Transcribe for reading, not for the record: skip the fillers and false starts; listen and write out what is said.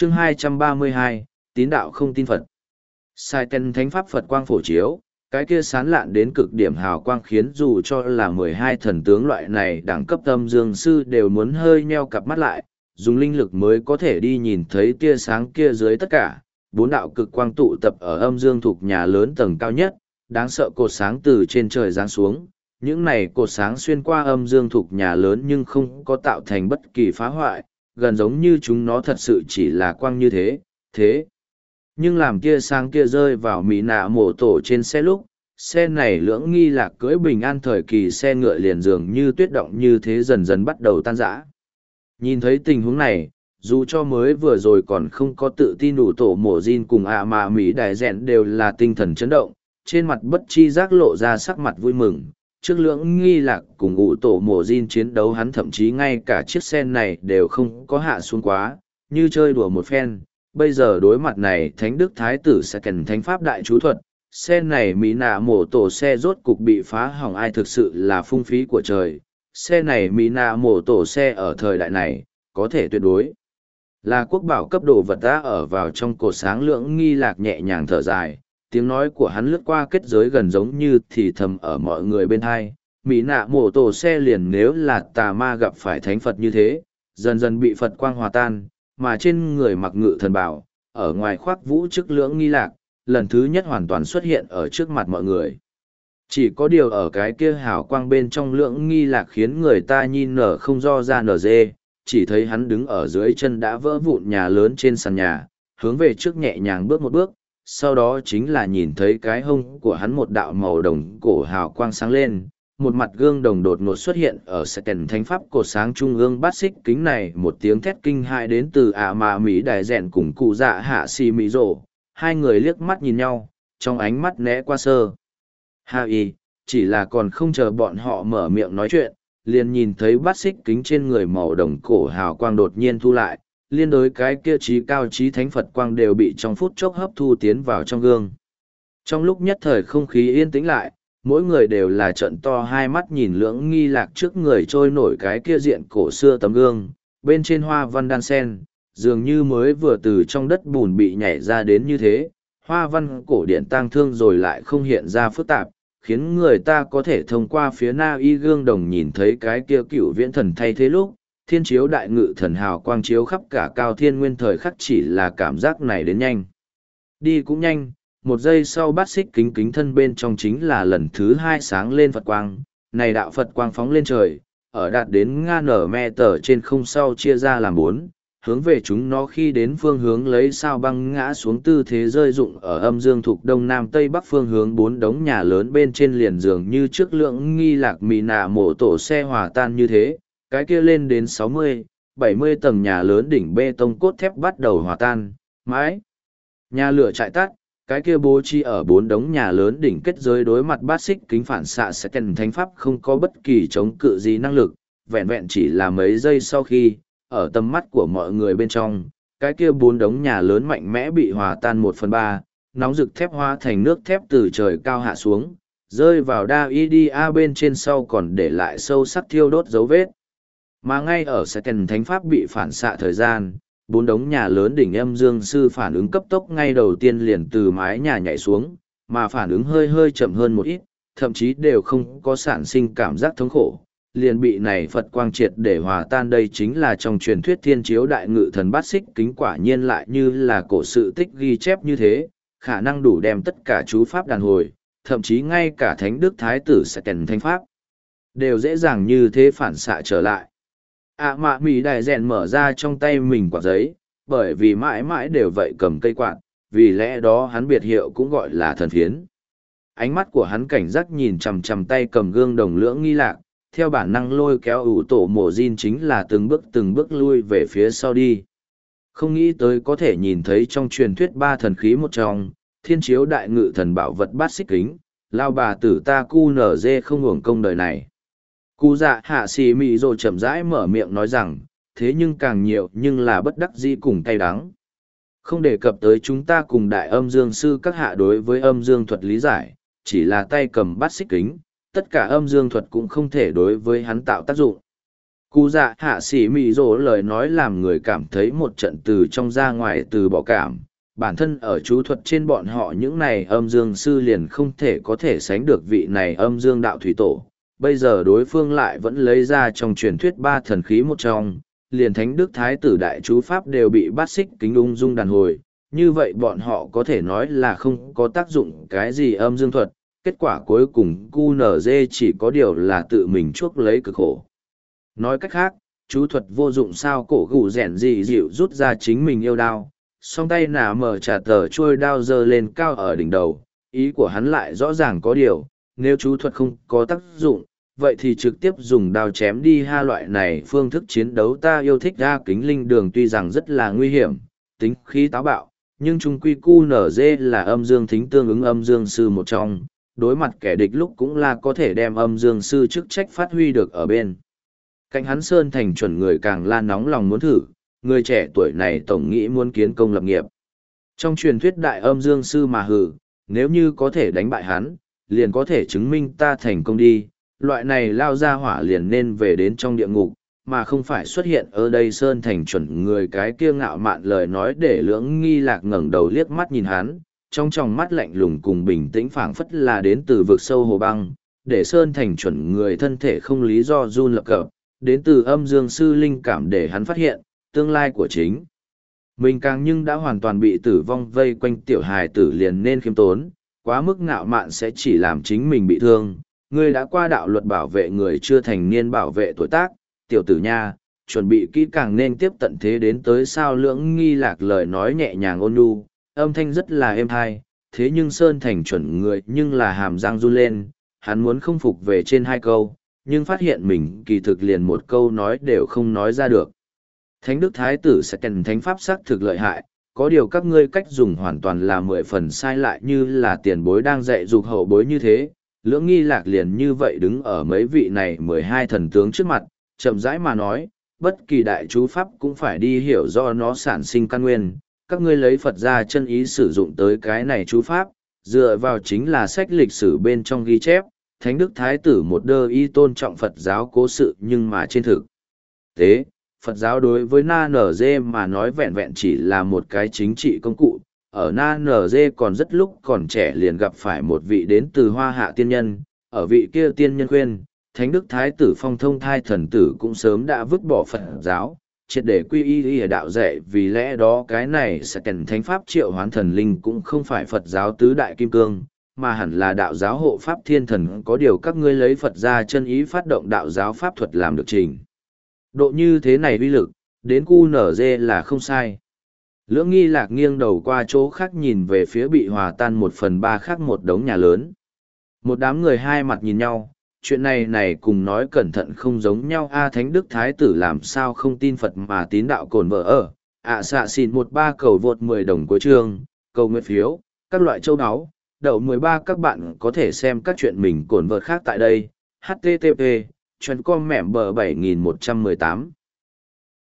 Chương 232, tín đạo không tin Phật. Sai tên thánh pháp Phật quang phổ chiếu, cái kia sán lạn đến cực điểm hào quang khiến dù cho là 12 thần tướng loại này đẳng cấp âm dương sư đều muốn hơi nheo cặp mắt lại, dùng linh lực mới có thể đi nhìn thấy tia sáng kia dưới tất cả. Bốn đạo cực quang tụ tập ở âm dương thuộc nhà lớn tầng cao nhất, đáng sợ cột sáng từ trên trời giáng xuống. Những này cột sáng xuyên qua âm dương thuộc nhà lớn nhưng không có tạo thành bất kỳ phá hoại, gần giống như chúng nó thật sự chỉ là quang như thế. Nhưng làm tia sáng kia rơi vào mỹ nạ mổ tổ trên xe lúc, xe này lưỡng nghi lạc cưỡi bình an thời kỳ xe ngựa liền dường như tuyết động như thế dần dần bắt đầu tan rã. Nhìn thấy tình huống này, dù cho mới vừa rồi còn không có tự tin đủ tổ mổ Jin cùng ạ mà Mỹ đại dẹn đều là tinh thần chấn động, trên mặt bất chi giác lộ ra sắc mặt vui mừng. Trước lưỡng nghi lạc cùng ủ tổ mổ Jin chiến đấu hắn thậm chí ngay cả chiếc xe này đều không có hạ xuống quá, như chơi đùa một phen. Bây giờ đối mặt này thánh đức thái tử sẽ cần thánh pháp đại chú thuật, xe này mỹ nạ mổ tổ xe rốt cục bị phá hỏng ai thực sự là phung phí của trời. Xe này mỹ nạ mổ tổ xe ở thời đại này, có thể tuyệt đối là quốc bảo cấp đồ vật đã ở vào trong cột sáng lưỡng nghi lạc nhẹ nhàng thở dài. Tiếng nói của hắn lướt qua kết giới gần giống như thì thầm ở mọi người bên hai. Mỹ nạ mổ tổ xe liền nếu là tà ma gặp phải thánh Phật như thế, dần dần bị Phật quang hòa tan, mà trên người mặc ngự thần bảo, ở ngoài khoác vũ chức lưỡng nghi lạc, lần thứ nhất hoàn toàn xuất hiện ở trước mặt mọi người. Chỉ có điều ở cái kia hào quang bên trong lưỡng nghi lạc khiến người ta nhìn nở không do ra nở dê, chỉ thấy hắn đứng ở dưới chân đã vỡ vụn nhà lớn trên sàn nhà, hướng về trước nhẹ nhàng bước một bước, sau đó chính là nhìn thấy cái hông của hắn một đạo màu đồng cổ hào quang sáng lên, một mặt gương đồng đột ngột xuất hiện ở sẽ kèn thánh pháp cột sáng trung ương bát xích kính này, một tiếng thét kinh hại đến từ ạ mà Mỹ đại rèn cùng cụ dạ hạ xì mỹ rổ. Hai người liếc mắt nhìn nhau, trong ánh mắt né qua sơ. Chỉ là còn không chờ bọn họ mở miệng nói chuyện, liền nhìn thấy bát xích kính trên người màu đồng cổ hào quang đột nhiên thu lại, liên đối cái kia trí cao trí thánh Phật quang đều bị trong phút chốc hấp thu tiến vào trong gương. Trong lúc nhất thời không khí yên tĩnh lại, mỗi người đều là trợn to hai mắt nhìn lưỡng nghi lạc trước người trôi nổi cái kia diện cổ xưa tấm gương, bên trên hoa văn đan sen, dường như mới vừa từ trong đất bùn bị nhảy ra đến như thế, hoa văn cổ điển tang thương rồi lại không hiện ra phức tạp, khiến người ta có thể thông qua phía na y gương đồng nhìn thấy cái kia cựu viễn thần thay thế lúc, thiên chiếu đại ngự thần hào quang chiếu khắp cả cao thiên nguyên thời khắc chỉ là cảm giác này đến nhanh. Đi cũng nhanh, một giây sau bát xích kính kính thân bên trong chính là lần thứ hai sáng lên Phật quang, này đạo Phật quang phóng lên trời, ở đạt đến nga nở me tờ trên không sau chia ra làm bốn, hướng về chúng nó khi đến phương hướng lấy sao băng ngã xuống tư thế rơi rụng ở âm dương thuộc đông nam tây bắc phương hướng bốn đống nhà lớn bên trên liền giường như trước lượng nghi lạc mì nạ mổ tổ xe hòa tan như thế, cái kia lên đến 60, 70 tầng nhà lớn đỉnh bê tông cốt thép bắt đầu hòa tan, mãi. Nhà lửa chạy tắt, cái kia bố trí ở bốn đống nhà lớn đỉnh kết giới đối mặt bát xích kính phản xạ sẽ kèn thánh pháp không có bất kỳ chống cự gì năng lực, vẹn vẹn chỉ là mấy giây sau khi, ở tầm mắt của mọi người bên trong, cái kia bốn đống nhà lớn mạnh mẽ bị hòa tan 1/3, nóng rực thép hóa thành nước thép từ trời cao hạ xuống, rơi vào Da'idia bên trên sau còn để lại sâu sắc thiêu đốt dấu vết. Mà ngay ở Satan thánh pháp bị phản xạ thời gian, bốn đống nhà lớn đỉnh âm dương sư phản ứng cấp tốc ngay đầu tiên liền từ mái nhà nhảy xuống, mà phản ứng hơi chậm hơn một ít, thậm chí đều không có sản sinh cảm giác thống khổ, liền bị này Phật quang triệt để hòa tan. Đây chính là trong truyền thuyết thiên chiếu đại ngự thần bát xích kính, quả nhiên lại như là cổ sự tích ghi chép như thế, khả năng đủ đem tất cả chú pháp đàn hồi, thậm chí ngay cả thánh đức thái tử sẽ kèn thánh pháp, đều dễ dàng như thế phản xạ trở lại. Mạ Mỹ đại rèn mở ra trong tay mình quạt giấy, bởi vì mãi mãi đều vậy cầm cây quạt, vì lẽ đó hắn biệt hiệu cũng gọi là thần phiến. Ánh mắt của hắn cảnh giác nhìn chằm chằm tay cầm gương đồng lưỡng nghi lạc, theo bản năng lôi kéo ủ tổ mổ Jin chính là từng bước lui về phía sau đi. Không nghĩ tới có thể nhìn thấy trong truyền thuyết ba thần khí một trong, thiên chiếu đại ngự thần bảo vật bát xích kính, lao bà tử ta cu nở dê không hưởng công đời này. Cụ dạ hạ xì mị rồi chậm rãi mở miệng nói rằng, thế nhưng càng nhiều nhưng là bất đắc dĩ cùng cay đắng. Không đề cập tới chúng ta cùng đại âm dương sư các hạ đối với âm dương thuật lý giải, chỉ là tay cầm bát xích kính, tất cả âm dương thuật cũng không thể đối với hắn tạo tác dụng. Cụ dạ hạ sĩ mị rỗ lời nói làm người cảm thấy một trận từ trong ra ngoài từ bỏ cảm. Bản thân ở chú thuật trên bọn họ những này âm dương sư liền không thể có thể sánh được vị này âm dương đạo thủy tổ. Bây giờ đối phương lại vẫn lấy ra trong truyền thuyết ba thần khí một trong, liền thánh đức thái tử đại chú pháp đều bị bắt xích kính ung dung đàn hồi. Như vậy bọn họ có thể nói là không có tác dụng cái gì âm dương thuật, kết quả cuối cùng QNZ chỉ có điều là tự mình chuốc lấy cực khổ. Nói cách khác, chú thuật vô dụng sao cổ gù rèn dị dịu rút ra chính mình yêu đao, song tay nả mở trả tờ trôi đao giơ lên cao ở đỉnh đầu, ý của hắn lại rõ ràng có điều, nếu chú thuật không có tác dụng, vậy thì trực tiếp dùng đao chém đi ha loại này phương thức chiến đấu ta yêu thích ra kính linh đường tuy rằng rất là nguy hiểm, tính khí táo bạo, nhưng trung quy QNZ là âm dương thính tương ứng âm dương sư một trong, đối mặt kẻ địch lúc cũng là có thể đem âm dương sư chức trách phát huy được ở bên. Cạnh hắn Sơn Thành chuẩn người càng la nóng lòng muốn thử, người trẻ tuổi này tổng nghĩ muốn kiến công lập nghiệp. Trong truyền thuyết đại âm dương sư mà hử, nếu như có thể đánh bại hắn, liền có thể chứng minh ta thành công đi, loại này lao ra hỏa liền nên về đến trong địa ngục, mà không phải xuất hiện ở đây Sơn Thành chuẩn người cái kia ngạo mạn lời nói để Lưỡng Nghi Lạc ngẩng đầu liếc mắt nhìn hắn, trong tròng mắt lạnh lùng cùng bình tĩnh phảng phất là đến từ vực sâu hồ băng, để Sơn Thành chuẩn người thân thể không lý do run lập cập, đến từ âm dương sư linh cảm để hắn phát hiện, tương lai của chính. Mình càng nhưng đã hoàn toàn bị tử vong vây quanh tiểu hài tử liền nên khiêm tốn, quá mức ngạo mạn sẽ chỉ làm chính mình bị thương. Ngươi đã qua đạo luật bảo vệ người chưa thành niên bảo vệ tuổi tác, tiểu tử nha, chuẩn bị kỹ càng nên tiếp tận thế đến tới sao Lưỡng Nghi Lạc lời nói nhẹ nhàng ôn nhu, âm thanh rất là êm tai, thế nhưng Sơn Thành chuẩn người nhưng là hàm răng run lên, hắn muốn không phục về trên hai câu, nhưng phát hiện mình kỳ thực liền một câu nói đều không nói ra được. Thánh đức thái tử sẽ cần thánh pháp sắc thực lợi hại, có điều các ngươi cách dùng hoàn toàn là 10 phần sai lại như là tiền bối đang dạy dục hậu bối như thế. Lưỡng Nghi Lạc liền như vậy đứng ở mấy vị này 12 thần tướng trước mặt, chậm rãi mà nói, bất kỳ đại chú pháp cũng phải đi hiểu do nó sản sinh căn nguyên, các ngươi lấy Phật ra chân ý sử dụng tới cái này chú pháp, dựa vào chính là sách lịch sử bên trong ghi chép, Thánh Đức Thái tử một đơ y tôn trọng Phật giáo cố sự nhưng mà trên thực tế, Phật giáo đối với Na Nở Dê mà nói vẹn vẹn chỉ là một cái chính trị công cụ. Ở Na Nở Dê còn rất lúc còn trẻ liền gặp phải một vị đến từ Hoa Hạ tiên nhân, ở vị kia tiên nhân khuyên, Thánh Đức Thái tử Phong Thông Thai thần tử cũng sớm đã vứt bỏ Phật giáo, triệt để quy y ở đạo dạy, vì lẽ đó cái này sẽ cần thánh pháp triệu hoán thần linh cũng không phải Phật giáo tứ đại kim cương, mà hẳn là đạo giáo hộ pháp thiên thần, có điều các ngươi lấy Phật ra chân ý phát động đạo giáo pháp thuật làm được trình. Độ như thế này uy lực, đến QNZ là không sai. Lưỡng Nghi Lạc nghiêng đầu qua chỗ khác nhìn về phía bị hòa tan 1/3 khác một đống nhà lớn. Một đám người hai mặt nhìn nhau, chuyện này cùng nói cẩn thận không giống nhau. Thánh Đức Thái tử làm sao không tin Phật mà tín đạo cồn vợ ở. Xạ xịn 13 cầu vượt 10 đồng cuối chương, cầu nguyện phiếu, các loại châu áo. Đậu 13 các bạn có thể xem các chuyện mình cồn vợt khác tại đây. http://com mẻm bờ 7118